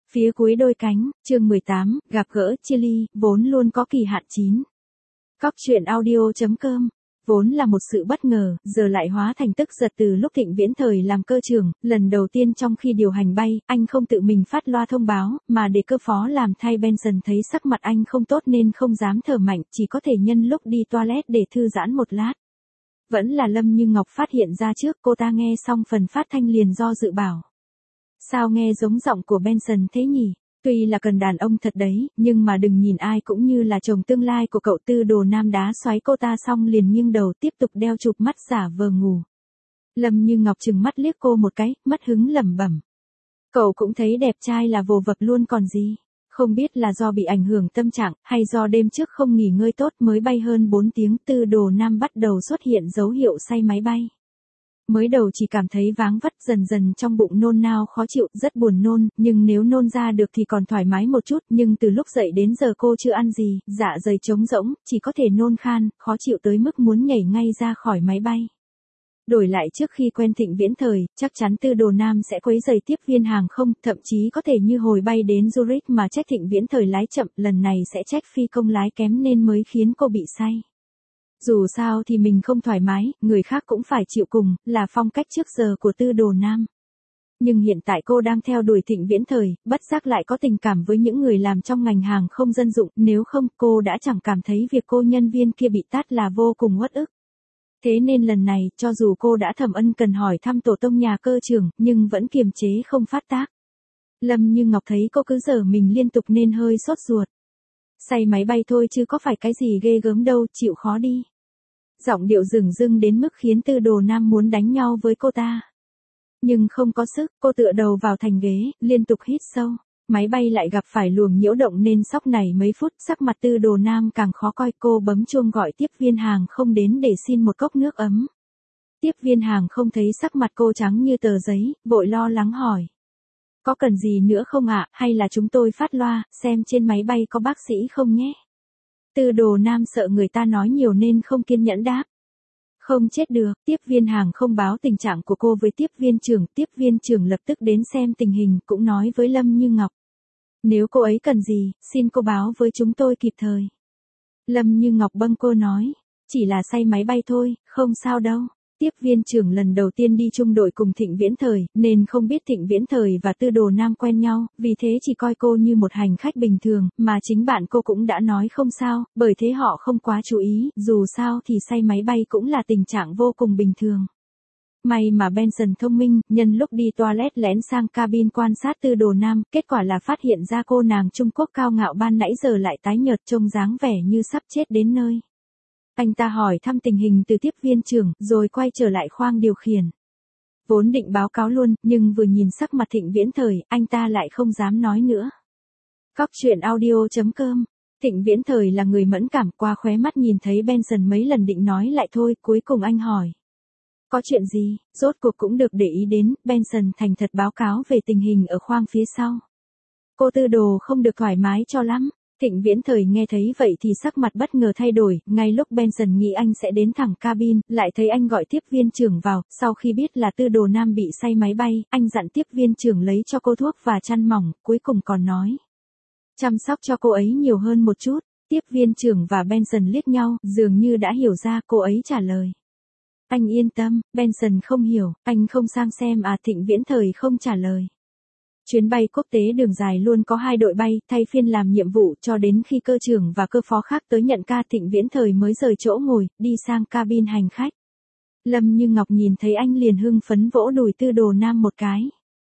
Phía cuối đôi cánh, chương 18, gặp gỡ chia ly, vốn luôn có kỳ hạn chín. Cóc truyện audio.com. Vốn là một sự bất ngờ, giờ lại hóa thành tức giật từ lúc Thịnh Viễn thời làm cơ trưởng, lần đầu tiên trong khi điều hành bay, anh không tự mình phát loa thông báo, mà để cơ phó làm thay. Benson thấy sắc mặt anh không tốt nên không dám thở mạnh, chỉ có thể nhân lúc đi toilet để thư giãn một lát. Vẫn là Lâm Như Ngọc phát hiện ra trước, cô ta nghe xong phần phát thanh liền do dự bảo. Sao nghe giống giọng của Benson thế nhỉ? Tuy là cần đàn ông thật đấy, nhưng mà đừng nhìn ai cũng như là chồng tương lai của cậu. Tư Đồ Nam đá xoáy cô ta xong liền nghiêng đầu tiếp tục đeo chụp mắt giả vờ ngủ. Lâm Như Ngọc trừng mắt liếc cô một cái, mất hứng lẩm bẩm. Cậu cũng thấy đẹp trai là vồ vập luôn còn gì. Không biết là do bị ảnh hưởng tâm trạng, hay do đêm trước không nghỉ ngơi tốt mới bay hơn 4 tiếng. Tư Đồ Nam bắt đầu xuất hiện dấu hiệu say máy bay. Mới đầu chỉ cảm thấy váng vất, dần dần trong bụng nôn nao khó chịu, rất buồn nôn, nhưng nếu nôn ra được thì còn thoải mái một chút, nhưng từ lúc dậy đến giờ cô chưa ăn gì, dạ dày trống rỗng, chỉ có thể nôn khan, khó chịu tới mức muốn nhảy ngay ra khỏi máy bay. Đổi lại trước khi quen Thịnh Viễn thời, chắc chắn Tư Đồ Nam sẽ quấy rầy tiếp viên hàng không, thậm chí có thể như hồi bay đến Zurich mà trách Thịnh Viễn thời lái chậm, lần này sẽ trách phi công lái kém nên mới khiến cô bị say. Dù sao thì mình không thoải mái, người khác cũng phải chịu cùng, là phong cách trước giờ của Tư Đồ Nam. Nhưng hiện tại cô đang theo đuổi Thịnh Viễn thời, bất giác lại có tình cảm với những người làm trong ngành hàng không dân dụng, nếu không cô đã chẳng cảm thấy việc cô nhân viên kia bị tát là vô cùng uất ức. Thế nên lần này, cho dù cô đã thầm ân cần hỏi thăm tổ tông nhà cơ trưởng, nhưng vẫn kiềm chế không phát tác. Lâm Như Ngọc thấy cô cứ giở mình liên tục nên hơi sốt ruột. Say máy bay thôi chứ có phải cái gì ghê gớm đâu, chịu khó đi. Giọng điệu dửng dưng đến mức khiến Tư Đồ Nam muốn đánh nhau với cô ta. Nhưng không có sức, cô tựa đầu vào thành ghế, liên tục hít sâu. Máy bay lại gặp phải luồng nhiễu động nên sốc này mấy phút, sắc mặt Tư Đồ Nam càng khó coi. Cô bấm chuông gọi tiếp viên hàng không đến để xin một cốc nước ấm. Tiếp viên hàng không thấy sắc mặt cô trắng như tờ giấy, vội lo lắng hỏi. Có cần gì nữa không ạ, hay là chúng tôi phát loa, xem trên máy bay có bác sĩ không nhé? Tư Đồ Nam sợ người ta nói nhiều nên không kiên nhẫn đáp. Không chết được, tiếp viên hàng không báo tình trạng của cô với tiếp viên trưởng lập tức đến xem tình hình, cũng nói với Lâm Như Ngọc. Nếu cô ấy cần gì, xin cô báo với chúng tôi kịp thời. Lâm Như Ngọc bâng quơ nói, chỉ là say máy bay thôi, không sao đâu. Tiếp viên trưởng lần đầu tiên đi chung đội cùng Thịnh Viễn thời, nên không biết Thịnh Viễn thời và Tư Đồ Nam quen nhau, vì thế chỉ coi cô như một hành khách bình thường, mà chính bạn cô cũng đã nói không sao, bởi thế họ không quá chú ý, dù sao thì say máy bay cũng là tình trạng vô cùng bình thường. May mà Benson thông minh, nhân lúc đi toilet lén sang cabin quan sát Tư Đồ Nam, kết quả là phát hiện ra cô nàng Trung Quốc cao ngạo ban nãy giờ lại tái nhợt trông dáng vẻ như sắp chết đến nơi. Anh ta hỏi thăm tình hình từ tiếp viên trưởng, rồi quay trở lại khoang điều khiển. Vốn định báo cáo luôn, nhưng vừa nhìn sắc mặt Thịnh Viễn thời, anh ta lại không dám nói nữa. Cóc truyện audio.com. Thịnh Viễn thời là người mẫn cảm, qua khóe mắt nhìn thấy Benson mấy lần định nói lại thôi, cuối cùng anh hỏi. Có chuyện gì, rốt cuộc cũng được để ý đến. Benson thành thật báo cáo về tình hình ở khoang phía sau. Cô Tư Đồ không được thoải mái cho lắm. Thịnh Viễn thời nghe thấy vậy thì sắc mặt bất ngờ thay đổi, ngay lúc Benson nghĩ anh sẽ đến thẳng cabin, lại thấy anh gọi tiếp viên trưởng vào, sau khi biết là Tư Đồ Nam bị say máy bay, anh dặn tiếp viên trưởng lấy cho cô thuốc và chăn mỏng, cuối cùng còn nói. Chăm sóc cho cô ấy nhiều hơn một chút. Tiếp viên trưởng và Benson liếc nhau, dường như đã hiểu ra, cô ấy trả lời. Anh yên tâm. Benson không hiểu, anh không sang xem à? Thịnh Viễn thời không trả lời. Chuyến bay quốc tế đường dài luôn có 2 đội bay, thay phiên làm nhiệm vụ cho đến khi cơ trưởng và cơ phó khác tới nhận ca. Thịnh Viễn thời mới rời chỗ ngồi, đi sang cabin hành khách. Lâm Như Ngọc nhìn thấy anh liền hưng phấn vỗ đùi Tư Đồ Nam một cái.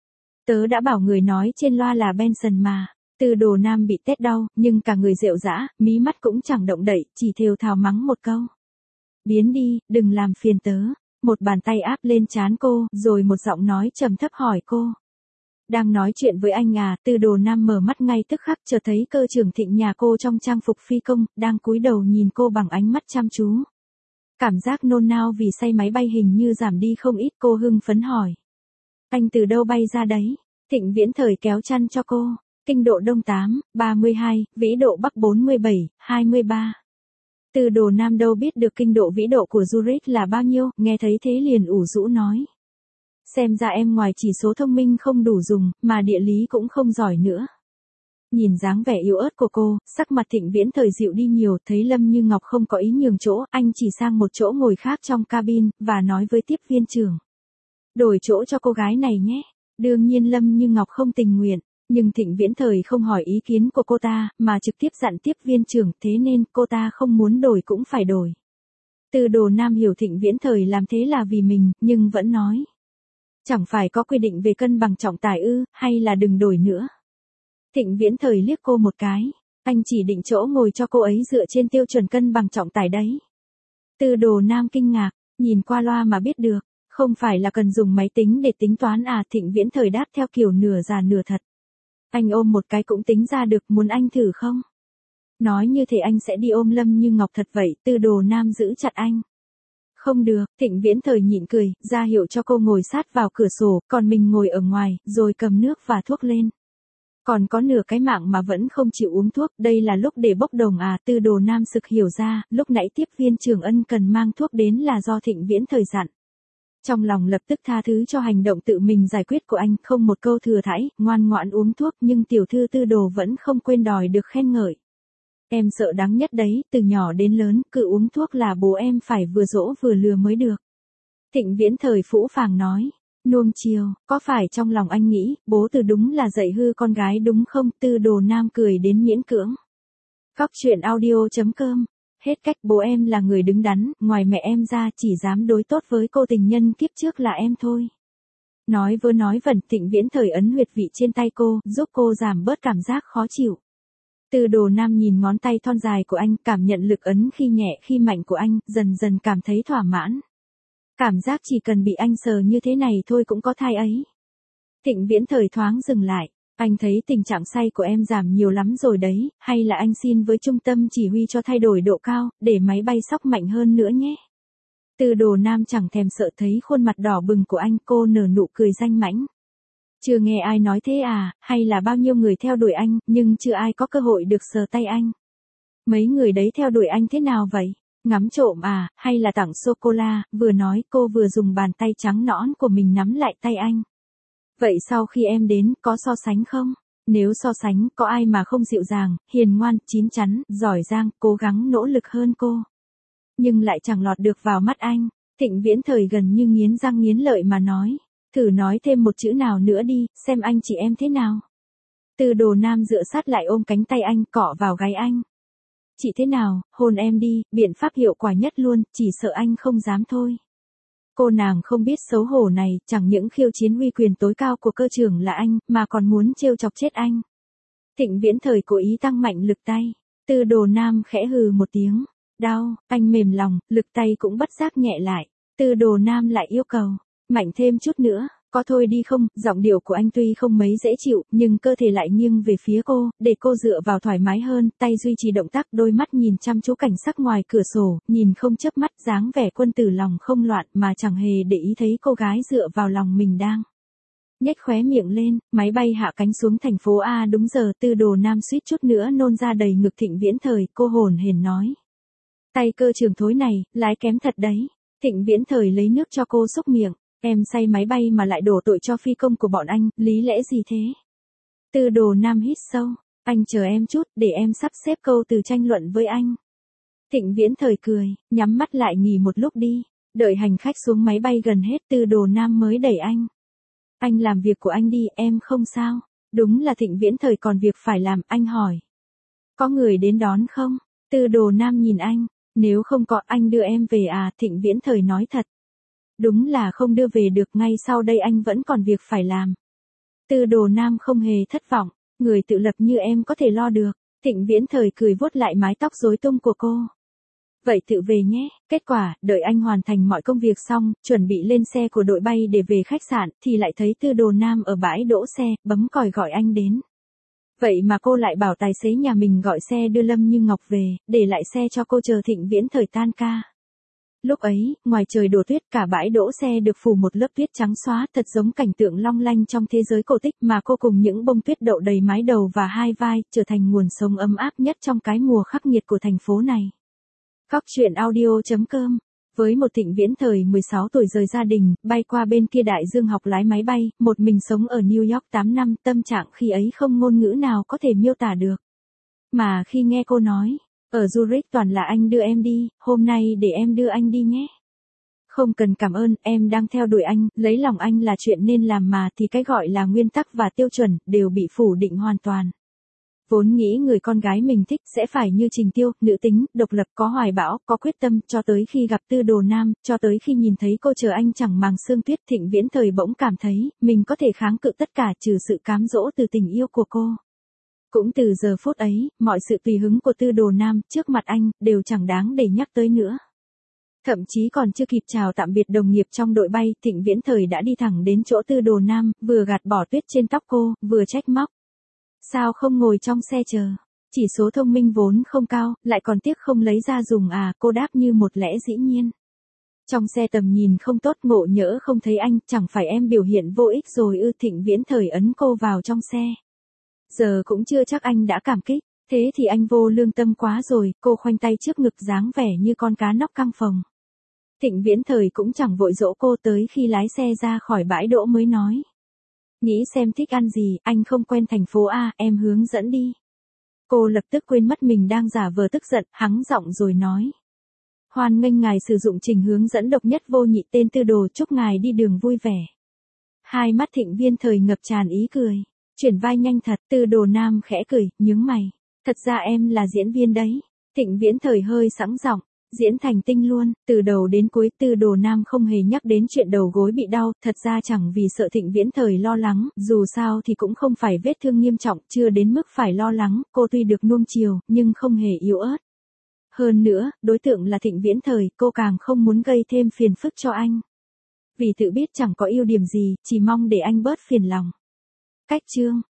Tớ đã bảo người nói trên loa là Benson mà. Tư Đồ Nam bị tét đau, nhưng cả người rệu rã, mí mắt cũng chẳng động đậy, chỉ thều thào mắng một câu. Biến đi, đừng làm phiền tớ. Một bàn tay áp lên trán cô, rồi một giọng nói trầm thấp hỏi cô. Đang nói chuyện với anh à? Tư Đồ Nam mở mắt ngay tức khắc, chợt thấy cơ trưởng Thịnh nhà cô trong trang phục phi công, đang cúi đầu nhìn cô bằng ánh mắt chăm chú. Cảm giác nôn nao vì say máy bay hình như giảm đi không ít. Cô hưng phấn hỏi. Anh từ đâu bay ra đấy? Thịnh Viễn thời kéo chăn cho cô. Kinh độ Đông 8, 32, vĩ độ Bắc 47, 23. Tư Đồ Nam đâu biết được kinh độ vĩ độ của Zurich là bao nhiêu, nghe thấy thế liền ủ rũ nói. Xem ra em ngoài chỉ số thông minh không đủ dùng, mà địa lý cũng không giỏi nữa. Nhìn dáng vẻ yếu ớt của cô, sắc mặt Thịnh Viễn Thời dịu đi nhiều, thấy Lâm Như Ngọc không có ý nhường chỗ, anh chỉ sang một chỗ ngồi khác trong cabin, và nói với tiếp viên trưởng. Đổi chỗ cho cô gái này nhé. Đương nhiên Lâm Như Ngọc không tình nguyện, nhưng Thịnh Viễn Thời không hỏi ý kiến của cô ta, mà trực tiếp dặn tiếp viên trưởng, thế nên cô ta không muốn đổi cũng phải đổi. Tư Đồ Nam hiểu Thịnh Viễn Thời làm thế là vì mình, nhưng vẫn nói. Chẳng phải có quy định về cân bằng trọng tải ư, hay là đừng đổi nữa. Thịnh Viễn Thời liếc cô một cái, anh chỉ định chỗ ngồi cho cô ấy dựa trên tiêu chuẩn cân bằng trọng tải đấy. Tư Đồ Nam kinh ngạc, nhìn qua loa mà biết được, không phải là cần dùng máy tính để tính toán à? Thịnh Viễn Thời đáp theo kiểu nửa giả nửa thật. Anh ôm một cái cũng tính ra được, muốn anh thử không? Nói như thế anh sẽ đi ôm Lâm Như Ngọc thật vậy. Tư Đồ Nam giữ chặt anh. Không được, Thịnh Viễn Thời nhịn cười, ra hiệu cho cô ngồi sát vào cửa sổ, còn mình ngồi ở ngoài, rồi cầm nước và thuốc lên. Còn có nửa cái mạng mà vẫn không chịu uống thuốc, đây là lúc để bốc đồng à? Tư Đồ Nam sực hiểu ra, lúc nãy tiếp viên trưởng ân cần mang thuốc đến là do Thịnh Viễn Thời dặn. Trong lòng lập tức tha thứ cho hành động tự mình giải quyết của anh, không một câu thừa thãi, ngoan ngoãn uống thuốc, nhưng tiểu thư Tư Đồ vẫn không quên đòi được khen ngợi. Em sợ đáng nhất đấy, từ nhỏ đến lớn, cứ uống thuốc là bố em phải vừa dỗ vừa lừa mới được. Thịnh Viễn Thời phũ phàng nói, nuông chiều, có phải trong lòng anh nghĩ, bố Từ đúng là dạy hư con gái đúng không? Tư Đồ Nam cười đến miễn cưỡng. Cóc truyện audio.com. Hết cách, bố em là người đứng đắn, ngoài mẹ em ra chỉ dám đối tốt với cô tình nhân kiếp trước là em thôi. Nói vớ nói vẩn, Thịnh Viễn Thời ấn huyệt vị trên tay cô, giúp cô giảm bớt cảm giác khó chịu. Tư Đồ Nam nhìn ngón tay thon dài của anh, cảm nhận lực ấn khi nhẹ khi mạnh của anh, dần dần cảm thấy thỏa mãn. Cảm giác chỉ cần bị anh sờ như thế này thôi cũng có thai ấy. Thịnh Viễn Thời thoáng dừng lại. Anh thấy tình trạng say của em giảm nhiều lắm rồi đấy, hay là anh xin với trung tâm chỉ huy cho thay đổi độ cao, để máy bay sóc mạnh hơn nữa nhé. Tư Đồ Nam chẳng thèm sợ thấy khuôn mặt đỏ bừng của anh, cô nở nụ cười danh mãnh. Chưa nghe ai nói thế à, hay là bao nhiêu người theo đuổi anh, nhưng chưa ai có cơ hội được sờ tay anh. Mấy người đấy theo đuổi anh thế nào vậy? Ngắm trộm à, hay là tặng sô-cô-la? Vừa nói cô vừa dùng bàn tay trắng nõn của mình nắm lại tay anh. Vậy sau khi em đến, có so sánh không? Nếu so sánh, có ai mà không dịu dàng, hiền ngoan, chín chắn, giỏi giang, cố gắng nỗ lực hơn cô? Nhưng lại chẳng lọt được vào mắt anh. Thịnh Viễn Thời gần như nghiến răng nghiến lợi mà nói. Thử nói thêm một chữ nào nữa đi, xem anh chị em thế nào. Tư Đồ Nam dựa sát lại ôm cánh tay anh, cọ vào gáy anh. Chị thế nào, hôn em đi, biện pháp hiệu quả nhất luôn, chỉ sợ anh không dám thôi. Cô nàng không biết xấu hổ này, chẳng những khiêu chiến uy quyền tối cao của cơ trưởng là anh, mà còn muốn trêu chọc chết anh. Thịnh Viễn Thời cố ý tăng mạnh lực tay. Tư Đồ Nam khẽ hừ một tiếng. Đau, anh mềm lòng, lực tay cũng bất giác nhẹ lại. Tư Đồ Nam lại yêu cầu. Mạnh thêm chút nữa, có thôi đi không? Giọng điệu của anh tuy không mấy dễ chịu, nhưng cơ thể lại nghiêng về phía cô, để cô dựa vào thoải mái hơn, tay duy trì động tác, đôi mắt nhìn chăm chú cảnh sắc ngoài cửa sổ, nhìn không chớp mắt, dáng vẻ quân tử lòng không loạn, mà chẳng hề để ý thấy cô gái dựa vào lòng mình đang nhếch khóe miệng lên. Máy bay hạ cánh xuống thành phố A đúng giờ. Tư Đồ Nam suýt chút nữa nôn ra đầy ngực Thịnh Viễn Thời, cô hồn hển nói. Tay cơ trưởng thối này, lái kém thật đấy. Thịnh Viễn Thời lấy nước cho cô xúc miệng. Em say máy bay mà lại đổ tội cho phi công của bọn anh, lý lẽ gì thế? Tư Đồ Nam hít sâu. Anh chờ em chút, để em sắp xếp câu từ tranh luận với anh. Thịnh Viễn Thời cười, nhắm mắt lại nghỉ một lúc đi. Đợi hành khách xuống máy bay gần hết, Tư Đồ Nam mới đẩy anh. Anh làm việc của anh đi, em không sao. Đúng là Thịnh Viễn Thời còn việc phải làm, anh hỏi. Có người đến đón không? Tư Đồ Nam nhìn anh. Nếu không có, anh đưa em về à? Thịnh Viễn Thời nói thật. Đúng là không đưa về được, ngay sau đây anh vẫn còn việc phải làm. Tư Đồ Nam không hề thất vọng. Người tự lập như em có thể lo được. Thịnh Viễn Thời cười vuốt lại mái tóc rối tung của cô. Vậy tự về nhé. Kết quả, đợi anh hoàn thành mọi công việc xong, chuẩn bị lên xe của đội bay để về khách sạn, thì lại thấy Tư Đồ Nam ở bãi đỗ xe, bấm còi gọi anh đến. Vậy mà cô lại bảo tài xế nhà mình gọi xe đưa Lâm Như Ngọc về, để lại xe cho cô chờ Thịnh Viễn Thời tan ca. Lúc ấy, ngoài trời đổ tuyết, cả bãi đỗ xe được phủ một lớp tuyết trắng xóa, thật giống cảnh tượng long lanh trong thế giới cổ tích, mà cô cùng những bông tuyết đậu đầy mái đầu và hai vai, trở thành nguồn sống ấm áp nhất trong cái mùa khắc nghiệt của thành phố này. Cóc truyện audio.com Với một Thịnh Viễn thời 16 tuổi rời gia đình, bay qua bên kia đại dương học lái máy bay, một mình sống ở New York 8 năm, tâm trạng khi ấy không ngôn ngữ nào có thể miêu tả được. Mà khi nghe cô nói, ở Zurich toàn là anh đưa em đi, hôm nay để em đưa anh đi nhé. Không cần cảm ơn, em đang theo đuổi anh, lấy lòng anh là chuyện nên làm mà, thì cái gọi là nguyên tắc và tiêu chuẩn, đều bị phủ định hoàn toàn. Vốn nghĩ người con gái mình thích sẽ phải như Trình Tiêu, nữ tính, độc lập, có hoài bão, có quyết tâm, cho tới khi gặp Tư Đồ Nam, cho tới khi nhìn thấy cô chờ anh chẳng màng sương tuyết. Thịnh Viễn thời bỗng cảm thấy, mình có thể kháng cự tất cả trừ sự cám dỗ từ tình yêu của cô. Cũng từ giờ phút ấy, mọi sự tùy hứng của Tư Đồ Nam trước mặt anh, đều chẳng đáng để nhắc tới nữa. Thậm chí còn chưa kịp chào tạm biệt đồng nghiệp trong đội bay, Thịnh Viễn thời đã đi thẳng đến chỗ Tư Đồ Nam, vừa gạt bỏ tuyết trên tóc cô, vừa trách móc. Sao không ngồi trong xe chờ? Chỉ số thông minh vốn không cao, lại còn tiếc không lấy ra dùng à, cô đáp như một lẽ dĩ nhiên. Trong xe tầm nhìn không tốt, ngộ nhỡ không thấy anh, chẳng phải em biểu hiện vô ích rồi ư? Thịnh Viễn thời ấn cô vào trong xe. Giờ cũng chưa chắc anh đã cảm kích, thế thì anh vô lương tâm quá rồi, cô khoanh tay trước ngực dáng vẻ như con cá nóc căng phòng. Thịnh Viễn thời cũng chẳng vội dỗ cô, tới khi lái xe ra khỏi bãi đỗ mới nói. Nghĩ xem thích ăn gì, anh không quen thành phố A, em hướng dẫn đi. Cô lập tức quên mất mình đang giả vờ tức giận, hắng giọng rồi nói. Hoan nghênh ngài sử dụng trình hướng dẫn độc nhất vô nhị tên Tư Đồ, chúc ngài đi đường vui vẻ. Hai mắt Thịnh Viễn thời ngập tràn ý cười. Chuyển vai nhanh thật, Tư Đồ Nam khẽ cười, nhướng mày. Thật ra em là diễn viên đấy. Thịnh Viễn thời hơi sẵn giọng. Diễn thành tinh luôn, từ đầu đến cuối Tư Đồ Nam không hề nhắc đến chuyện đầu gối bị đau, thật ra chẳng vì sợ Thịnh Viễn thời lo lắng, dù sao thì cũng không phải vết thương nghiêm trọng, chưa đến mức phải lo lắng, cô tuy được nuông chiều, nhưng không hề yếu ớt. Hơn nữa, đối tượng là Thịnh Viễn thời, cô càng không muốn gây thêm phiền phức cho anh. Vì tự biết chẳng có ưu điểm gì, chỉ mong để anh bớt phiền lòng. Cách chương